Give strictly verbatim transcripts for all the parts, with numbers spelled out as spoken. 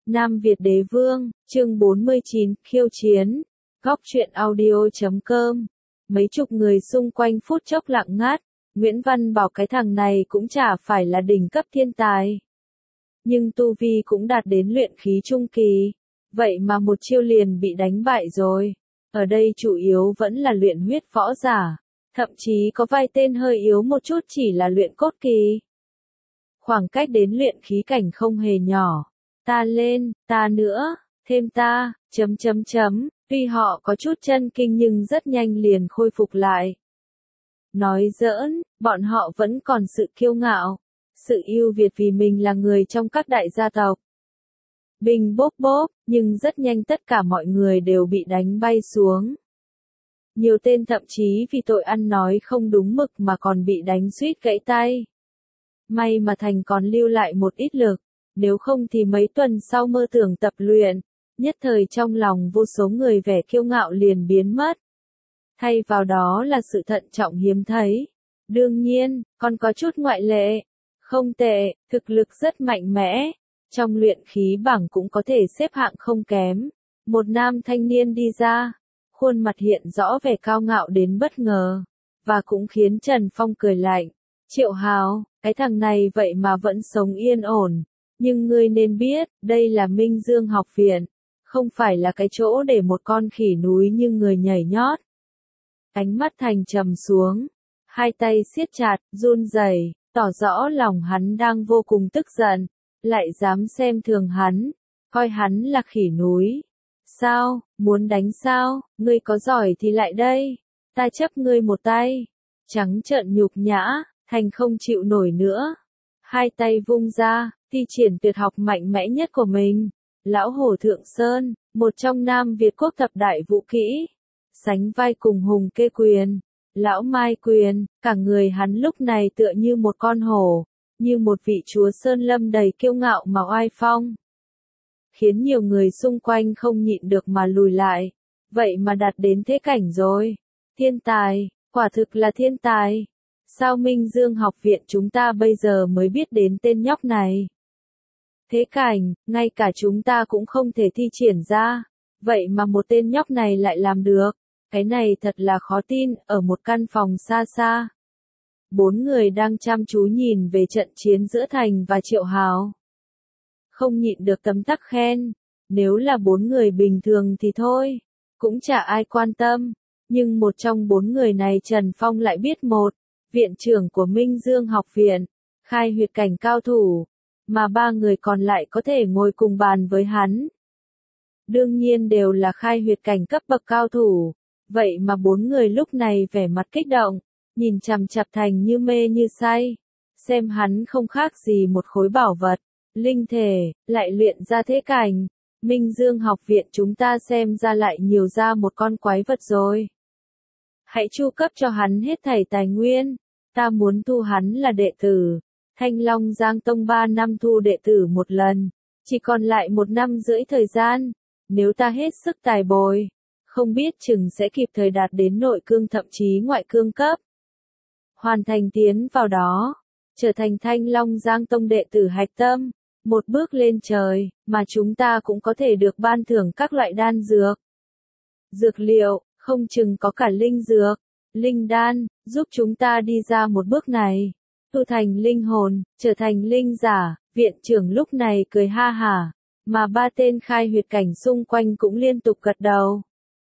Nam Việt Đế Vương, chương bốn mươi chín, khiêu chiến. Góc truyện audio chấm com. Mấy chục người xung quanh phút chốc lặng ngắt, Nguyễn Văn bảo cái thằng này cũng chả phải là đỉnh cấp thiên tài. Nhưng tu vi cũng đạt đến luyện khí trung kỳ. Vậy mà một chiêu liền bị đánh bại rồi. Ở đây chủ yếu vẫn là luyện huyết võ giả. Thậm chí có vài tên hơi yếu một chút chỉ là luyện cốt kỳ. Khoảng cách đến luyện khí cảnh không hề nhỏ. Ta lên, ta nữa, thêm ta, chấm chấm chấm, tuy họ có chút chân kinh nhưng rất nhanh liền khôi phục lại. Nói giỡn, bọn họ vẫn còn sự kiêu ngạo, sự ưu việt vì mình là người trong các đại gia tộc. Bình bốp bốp, nhưng rất nhanh tất cả mọi người đều bị đánh bay xuống. Nhiều tên thậm chí vì tội ăn nói không đúng mực mà còn bị đánh suýt gãy tay. May mà Thành còn lưu lại một ít lực. Nếu không thì mấy tuần sau mơ tưởng tập luyện, nhất thời trong lòng vô số người vẻ kiêu ngạo liền biến mất. Thay vào đó là sự thận trọng hiếm thấy. Đương nhiên, còn có chút ngoại lệ. Không tệ, thực lực rất mạnh mẽ. Trong luyện khí bảng cũng có thể xếp hạng không kém. Một nam thanh niên đi ra, khuôn mặt hiện rõ vẻ cao ngạo đến bất ngờ. Và cũng khiến Trần Phong cười lạnh. Triệu Hào, cái thằng này vậy mà vẫn sống yên ổn. Nhưng ngươi nên biết, đây là Minh Dương học viện, không phải là cái chỗ để một con khỉ núi như người nhảy nhót. Ánh mắt Thành trầm xuống, hai tay siết chặt, run rẩy, tỏ rõ lòng hắn đang vô cùng tức giận, lại dám xem thường hắn, coi hắn là khỉ núi. Sao, muốn đánh sao, ngươi có giỏi thì lại đây, ta chấp ngươi một tay. Trắng trợn nhục nhã, Thành không chịu nổi nữa. Hai tay vung ra, thi triển tuyệt học mạnh mẽ nhất của mình. Lão Hổ Thượng Sơn, một trong Nam Việt quốc thập đại vũ kỹ. Sánh vai cùng Hùng Kê Quyền, Lão Mai Quyền, cả người hắn lúc này tựa như một con hổ, như một vị chúa Sơn Lâm đầy kiêu ngạo mà oai phong. Khiến nhiều người xung quanh không nhịn được mà lùi lại. Vậy mà đạt đến thế cảnh rồi. Thiên tài, quả thực là thiên tài. Sao Minh Dương học viện chúng ta bây giờ mới biết đến tên nhóc này? Thế cảnh, ngay cả chúng ta cũng không thể thi triển ra. Vậy mà một tên nhóc này lại làm được. Cái này thật là khó tin, ở một căn phòng xa xa. Bốn người đang chăm chú nhìn về trận chiến giữa Thành và Triệu Hào. Không nhịn được tấm tắc khen. Nếu là bốn người bình thường thì thôi. Cũng chả ai quan tâm. Nhưng một trong bốn người này Trần Phong lại biết một. Viện trưởng của Minh Dương học viện. Khai huyệt cảnh cao thủ. Mà ba người còn lại có thể ngồi cùng bàn với hắn. Đương nhiên đều là khai huyệt cảnh cấp bậc cao thủ. Vậy mà bốn người lúc này vẻ mặt kích động. Nhìn chằm chằm Thành như mê như say. Xem hắn không khác gì một khối bảo vật. Linh thể, lại luyện ra thế cảnh. Minh Dương học viện chúng ta xem ra lại nhiều ra một con quái vật rồi. Hãy chu cấp cho hắn hết thảy tài nguyên. Ta muốn thu hắn là đệ tử. Thanh Long Giang Tông ba năm thu đệ tử một lần. Chỉ còn lại một năm rưỡi thời gian. Nếu ta hết sức tài bồi, không biết chừng sẽ kịp thời đạt đến nội cương thậm chí ngoại cương cấp. Hoàn thành tiến vào đó. Trở thành Thanh Long Giang Tông đệ tử hạch tâm. Một bước lên trời, mà chúng ta cũng có thể được ban thưởng các loại đan dược. Dược liệu, không chừng có cả linh dược, linh đan, giúp chúng ta đi ra một bước này. Tu thành linh hồn, trở thành linh giả, viện trưởng lúc này cười ha hả, mà ba tên khai huyệt cảnh xung quanh cũng liên tục gật đầu.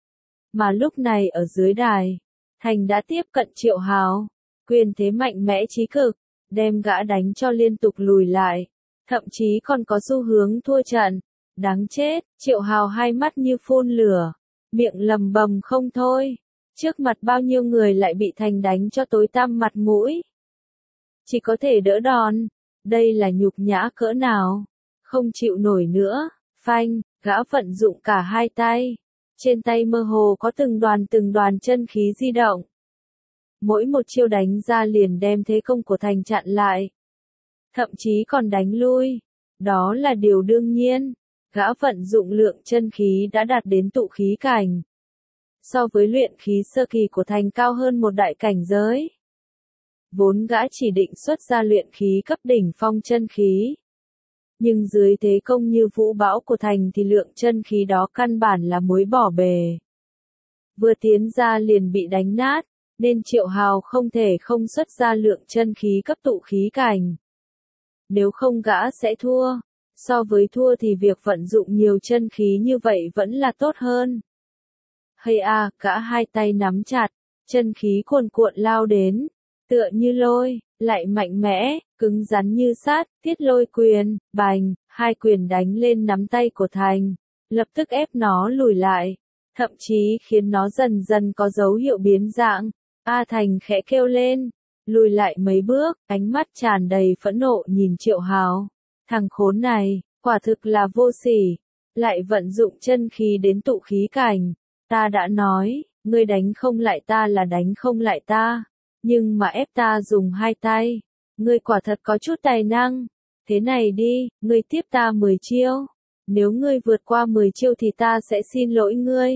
Mà lúc này ở dưới đài, Thành đã tiếp cận Triệu Hào, quyền thế mạnh mẽ chí cực, đem gã đánh cho liên tục lùi lại, thậm chí còn có xu hướng thua trận. Đáng chết, Triệu Hào hai mắt như phun lửa, miệng lầm bầm không thôi. Trước mặt bao nhiêu người lại bị Thành đánh cho tối tăm mặt mũi. Chỉ có thể đỡ đòn. Đây là nhục nhã cỡ nào. Không chịu nổi nữa. Phanh, gã vận dụng cả hai tay. Trên tay mơ hồ có từng đoàn từng đoàn chân khí di động. Mỗi một chiêu đánh ra liền đem thế công của Thành chặn lại. Thậm chí còn đánh lui. Đó là điều đương nhiên. Gã vận dụng lượng chân khí đã đạt đến tụ khí cảnh. So với luyện khí sơ kỳ của Thành cao hơn một đại cảnh giới. Vốn gã chỉ định xuất ra luyện khí cấp đỉnh phong chân khí. Nhưng dưới thế công như vũ bão của thành thì lượng chân khí đó căn bản là muối bỏ bề. Vừa tiến ra liền bị đánh nát, nên Triệu Hào không thể không xuất ra lượng chân khí cấp tụ khí cảnh. Nếu không gã sẽ thua. So với thua thì việc vận dụng nhiều chân khí như vậy vẫn là tốt hơn. Hay à, gã hai tay nắm chặt, chân khí cuồn cuộn lao đến, tựa như lôi, lại mạnh mẽ, cứng rắn như sát, Tiết Lôi quyền, bành, hai quyền đánh lên nắm tay của Thành, lập tức ép nó lùi lại, thậm chí khiến nó dần dần có dấu hiệu biến dạng. A Thành khẽ kêu lên, lùi lại mấy bước, ánh mắt tràn đầy phẫn nộ nhìn Triệu Hào. Thằng khốn này, quả thực là vô sỉ, lại vận dụng chân khí đến tụ khí cảnh. Ta đã nói, ngươi đánh không lại ta là đánh không lại ta, nhưng mà ép ta dùng hai tay. Ngươi quả thật có chút tài năng. Thế này đi, ngươi tiếp ta mười chiêu. Nếu ngươi vượt qua mười chiêu thì ta sẽ xin lỗi ngươi.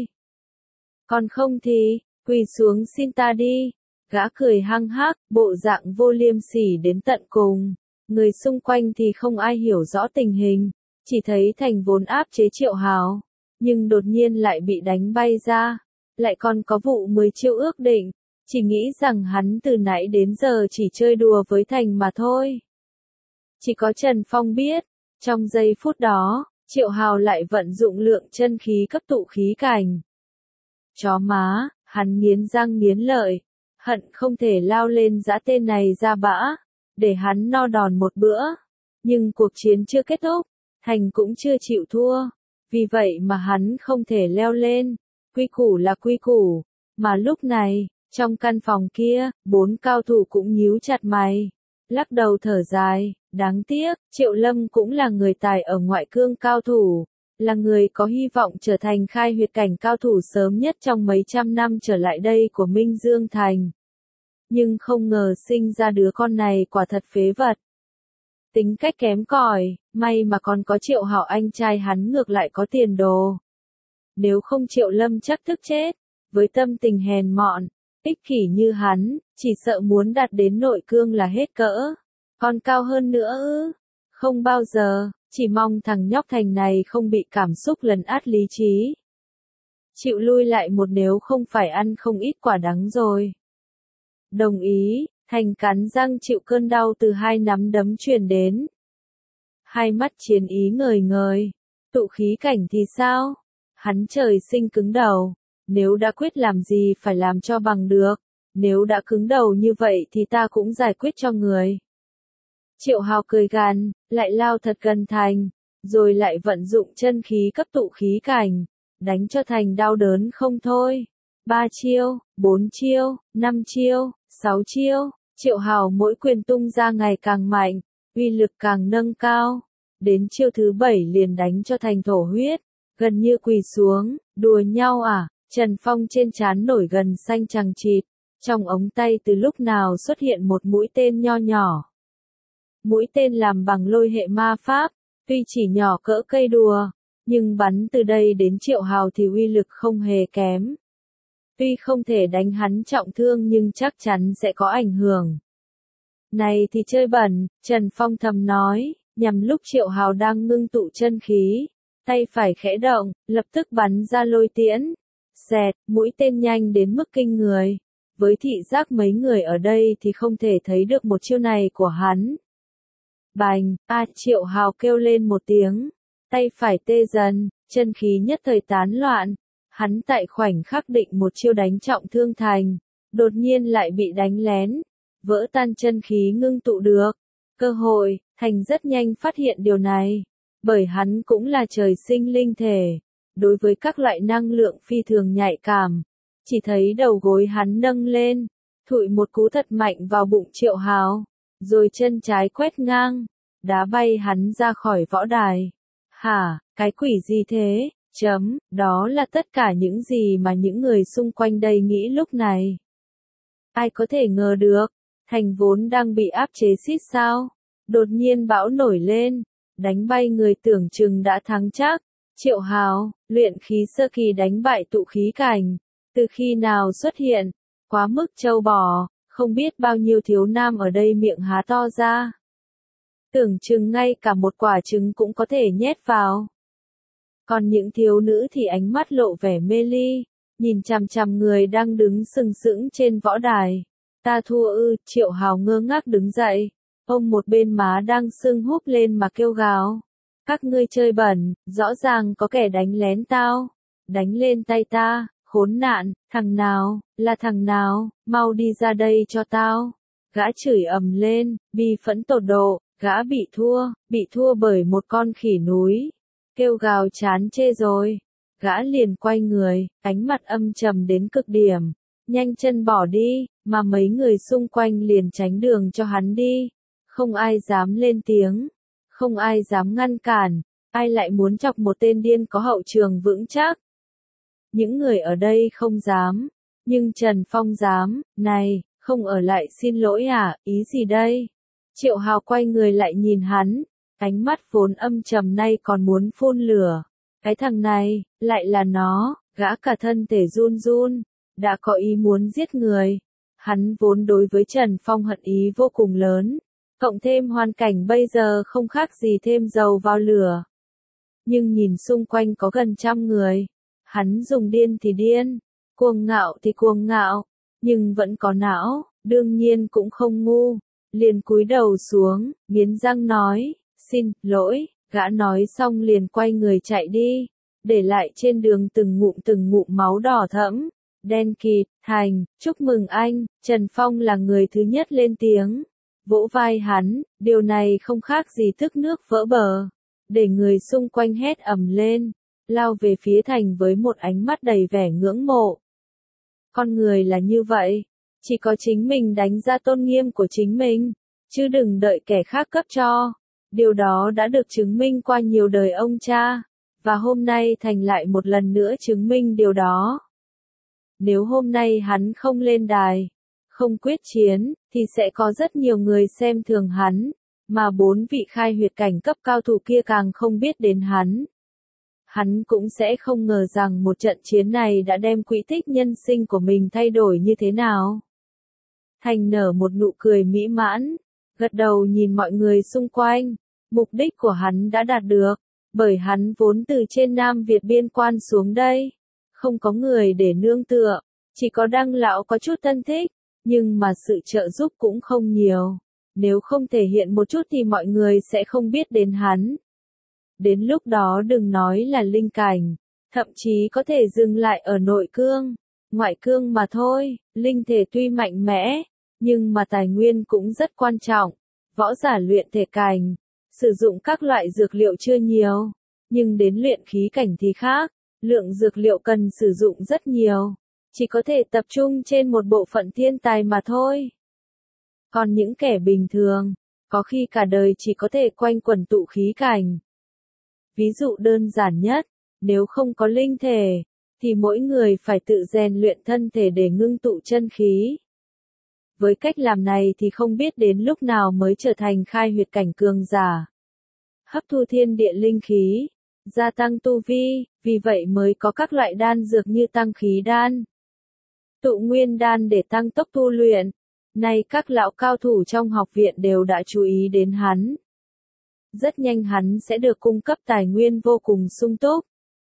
Còn không thì, quỳ xuống xin ta đi. Gã cười hăng hắc, bộ dạng vô liêm sỉ đến tận cùng. Người xung quanh thì không ai hiểu rõ tình hình, chỉ thấy Thành vốn áp chế Triệu Hào, nhưng đột nhiên lại bị đánh bay ra, lại còn có vụ mười chiêu ước định, chỉ nghĩ rằng hắn từ nãy đến giờ chỉ chơi đùa với Thành mà thôi. Chỉ có Trần Phong biết, trong giây phút đó, Triệu Hào lại vận dụng lượng chân khí cấp tụ khí cảnh. Chó má, hắn nghiến răng nghiến lợi, hận không thể lao lên giã tên này ra bã, để hắn no đòn một bữa. Nhưng cuộc chiến chưa kết thúc, Thành cũng chưa chịu thua, vì vậy mà hắn không thể leo lên. Quy củ là quy củ, mà lúc này, trong căn phòng kia, bốn cao thủ cũng nhíu chặt mày, lắc đầu thở dài, đáng tiếc, Triệu Lâm cũng là người tài ở ngoại cương cao thủ, là người có hy vọng trở thành khai huyệt cảnh cao thủ sớm nhất trong mấy trăm năm trở lại đây của Minh Dương Thành. Nhưng không ngờ sinh ra đứa con này quả thật phế vật. Tính cách kém cỏi, may mà còn có Triệu Hạo anh trai hắn ngược lại có tiền đồ. Nếu không Triệu Lâm chắc thức chết, với tâm tình hèn mọn, ích kỷ như hắn, chỉ sợ muốn đạt đến nội cương là hết cỡ. Còn cao hơn nữa ư? Không bao giờ, chỉ mong thằng nhóc Thành này không bị cảm xúc lấn át lý trí. Chịu lui lại một nếu không phải ăn không ít quả đắng rồi. Đồng ý, Thành cắn răng chịu cơn đau từ hai nắm đấm truyền đến. Hai mắt chiến ý ngời ngời, tụ khí cảnh thì sao? Hắn trời sinh cứng đầu, nếu đã quyết làm gì phải làm cho bằng được, nếu đã cứng đầu như vậy thì ta cũng giải quyết cho người. Triệu Hào cười gằn, lại lao thật gần Thành, rồi lại vận dụng chân khí cấp tụ khí cảnh, đánh cho Thành đau đớn không thôi. Ba chiêu, bốn chiêu, năm chiêu, sáu chiêu, Triệu Hào mỗi quyền tung ra ngày càng mạnh, uy lực càng nâng cao. Đến chiêu thứ bảy liền đánh cho Thành thổ huyết, gần như quỳ xuống, đùa nhau à? Trần Phong trên trán nổi gần xanh chằng chịt, trong ống tay từ lúc nào xuất hiện một mũi tên nho nhỏ. Mũi tên làm bằng lôi hệ ma pháp, tuy chỉ nhỏ cỡ cây đùa, nhưng bắn từ đây đến Triệu Hào thì uy lực không hề kém. Tuy không thể đánh hắn trọng thương nhưng chắc chắn sẽ có ảnh hưởng. Này thì chơi bẩn, Trần Phong thầm nói, nhằm lúc Triệu Hào đang ngưng tụ chân khí, tay phải khẽ động, lập tức bắn ra lôi tiễn. Xẹt, mũi tên nhanh đến mức kinh người. Với thị giác mấy người ở đây thì không thể thấy được một chiêu này của hắn. Bành, a à, Triệu Hào kêu lên một tiếng, tay phải tê dần, chân khí nhất thời tán loạn. Hắn tại khoảnh khắc định một chiêu đánh trọng thương Thành, đột nhiên lại bị đánh lén, vỡ tan chân khí ngưng tụ được. Cơ hội, Thành rất nhanh phát hiện điều này, bởi hắn cũng là trời sinh linh thể, đối với các loại năng lượng phi thường nhạy cảm. Chỉ thấy đầu gối hắn nâng lên, thụi một cú thật mạnh vào bụng Triệu Hào, rồi chân trái quét ngang, đá bay hắn ra khỏi võ đài. Hả, cái quỷ gì thế? Chấm, đó là tất cả những gì mà những người xung quanh đây nghĩ lúc này. Ai có thể ngờ được, Thành vốn đang bị áp chế xít sao, đột nhiên bão nổi lên, đánh bay người tưởng chừng đã thắng chắc. Triệu Hào, luyện khí sơ kỳ đánh bại tụ khí cảnh, từ khi nào xuất hiện, quá mức trâu bò, không biết bao nhiêu thiếu nam ở đây miệng há to ra. tưởng chừng ngay cả một quả trứng cũng có thể nhét vào. Còn những thiếu nữ thì ánh mắt lộ vẻ mê ly, nhìn chằm chằm người đang đứng sừng sững trên võ đài. Ta thua ư, Triệu Hào ngơ ngác đứng dậy, ôm một bên má đang sưng húp lên mà kêu gào. Các ngươi chơi bẩn, rõ ràng có kẻ đánh lén tao. Đánh lên tay ta, khốn nạn, thằng nào, là thằng nào, mau đi ra đây cho tao. Gã chửi ầm lên, bi phẫn tột độ, gã bị thua, bị thua bởi một con khỉ núi. Kêu gào chán chê rồi. Gã liền quay người, ánh mặt âm trầm đến cực điểm. Nhanh chân bỏ đi, mà mấy người xung quanh liền tránh đường cho hắn đi. Không ai dám lên tiếng. Không ai dám ngăn cản. Ai lại muốn chọc một tên điên có hậu trường vững chắc. Những người ở đây không dám. Nhưng Trần Phong dám. Này, không ở lại xin lỗi à, ý gì đây? Triệu Hào quay người lại nhìn hắn. Ánh mắt vốn âm trầm nay còn muốn phun lửa. Cái thằng này, lại là nó, gã cả thân thể run run, đã có ý muốn giết người. Hắn vốn đối với Trần Phong hận ý vô cùng lớn, cộng thêm hoàn cảnh bây giờ không khác gì thêm dầu vào lửa. Nhưng nhìn xung quanh có gần trăm người, hắn dùng điên thì điên, cuồng ngạo thì cuồng ngạo, nhưng vẫn có não, đương nhiên cũng không ngu, liền cúi đầu xuống, nghiến răng nói, xin lỗi. Gã nói xong liền quay người chạy đi, để lại trên đường từng ngụm từng ngụm máu đỏ thẫm, đen kịt. Thành, chúc mừng anh, Trần Phong là người thứ nhất lên tiếng, vỗ vai hắn, điều này không khác gì tức nước vỡ bờ, để người xung quanh hét ầm lên, lao về phía Thành với một ánh mắt đầy vẻ ngưỡng mộ. Con người là như vậy, chỉ có chính mình đánh ra tôn nghiêm của chính mình, chứ đừng đợi kẻ khác cấp cho. Điều đó đã được chứng minh qua nhiều đời ông cha, và hôm nay Thành lại một lần nữa chứng minh điều đó. Nếu hôm nay hắn không lên đài, không quyết chiến, thì sẽ có rất nhiều người xem thường hắn, mà bốn vị khai huyệt cảnh cấp cao thủ kia càng không biết đến hắn. Hắn cũng sẽ không ngờ rằng một trận chiến này đã đem quỹ tích nhân sinh của mình thay đổi như thế nào. Thành nở một nụ cười mỹ mãn, gật đầu nhìn mọi người xung quanh. Mục đích của hắn đã đạt được, bởi hắn vốn từ trên Nam Việt biên quan xuống đây. Không có người để nương tựa, chỉ có Đăng lão có chút thân thích, nhưng mà sự trợ giúp cũng không nhiều. Nếu không thể hiện một chút thì mọi người sẽ không biết đến hắn. Đến lúc đó đừng nói là linh cảnh, thậm chí có thể dừng lại ở nội cương, ngoại cương mà thôi. Linh thể tuy mạnh mẽ, nhưng mà tài nguyên cũng rất quan trọng. Võ giả luyện thể cảnh, sử dụng các loại dược liệu chưa nhiều, nhưng đến luyện khí cảnh thì khác, lượng dược liệu cần sử dụng rất nhiều, chỉ có thể tập trung trên một bộ phận thiên tài mà thôi. Còn những kẻ bình thường, có khi cả đời chỉ có thể quanh quẩn tụ khí cảnh. Ví dụ đơn giản nhất, nếu không có linh thể, thì mỗi người phải tự rèn luyện thân thể để ngưng tụ chân khí. Với cách làm này thì không biết đến lúc nào mới trở thành khai huyệt cảnh cường giả. Hấp thu thiên địa linh khí, gia tăng tu vi, vì vậy mới có các loại đan dược như tăng khí đan, tụ nguyên đan để tăng tốc tu luyện. Nay các lão cao thủ trong học viện đều đã chú ý đến hắn. Rất nhanh hắn sẽ được cung cấp tài nguyên vô cùng sung túc,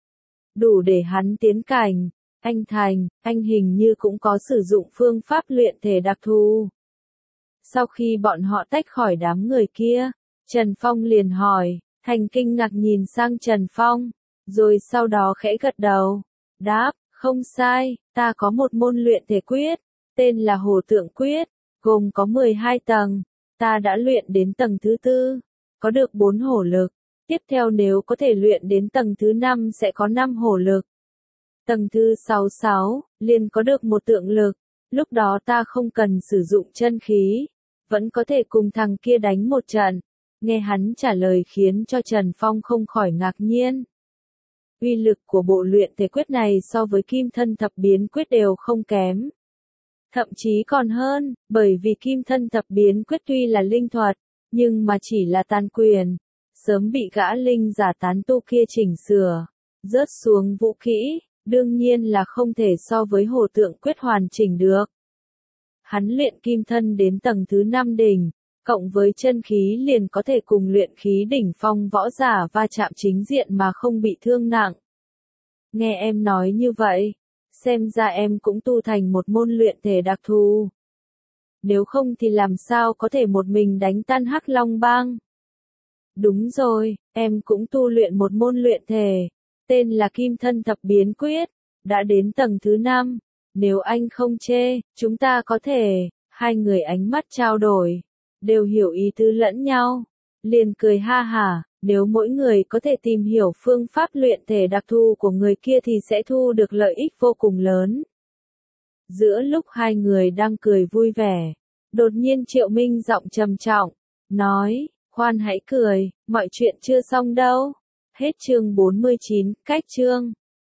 đủ để hắn tiến cảnh. Anh Thành, anh hình như cũng có sử dụng phương pháp luyện thể đặc thù. Sau khi bọn họ tách khỏi đám người kia, Trần Phong liền hỏi, Thành kinh ngạc nhìn sang Trần Phong, rồi sau đó khẽ gật đầu, đáp, không sai, ta có một môn luyện thể quyết, tên là Hổ Tượng Quyết, gồm có mười hai tầng, ta đã luyện đến tầng thứ tư, có được bốn hổ lực, tiếp theo nếu có thể luyện đến tầng thứ năm sẽ có năm hổ lực. Tầng thứ sáu sáu, liền có được một tượng lực, lúc đó ta không cần sử dụng chân khí, vẫn có thể cùng thằng kia đánh một trận. Nghe hắn trả lời khiến cho Trần Phong không khỏi ngạc nhiên. Uy lực của bộ luyện thể quyết này so với Kim Thân Thập Biến Quyết đều không kém. Thậm chí còn hơn, bởi vì Kim Thân Thập Biến Quyết tuy là linh thuật, nhưng mà chỉ là tàn quyền, sớm bị gã linh giả tán tu kia chỉnh sửa, rớt xuống vũ kỹ. Đương nhiên là không thể so với Hổ Tượng Quyết hoàn chỉnh được. Hắn luyện kim thân đến tầng thứ năm đỉnh, cộng với chân khí liền có thể cùng luyện khí đỉnh phong võ giả va chạm chính diện mà không bị thương nặng. Nghe em nói như vậy, xem ra em cũng tu thành một môn luyện thể đặc thù. Nếu không thì làm sao có thể một mình đánh tan Hắc Long Bang? Đúng rồi, em cũng tu luyện một môn luyện thể, tên là Kim Thân Thập Biến Quyết, đã đến tầng thứ năm. Nếu anh không chê, chúng ta có thể, hai người ánh mắt trao đổi, đều hiểu ý tứ lẫn nhau, liền cười ha hả, nếu mỗi người có thể tìm hiểu phương pháp luyện thể đặc thù của người kia thì sẽ thu được lợi ích vô cùng lớn. Giữa lúc hai người đang cười vui vẻ, đột nhiên Triệu Minh giọng trầm trọng, nói, khoan hãy cười, mọi chuyện chưa xong đâu. Hết chương bốn mươi chín, cách chương.